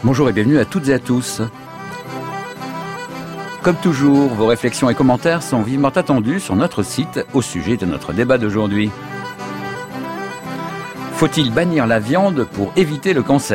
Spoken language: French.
Bonjour et bienvenue à toutes et à tous. Comme toujours, vos réflexions et commentaires sont vivement attendus sur notre site au sujet de notre débat d'aujourd'hui. Faut-il bannir la viande pour éviter le cancer ?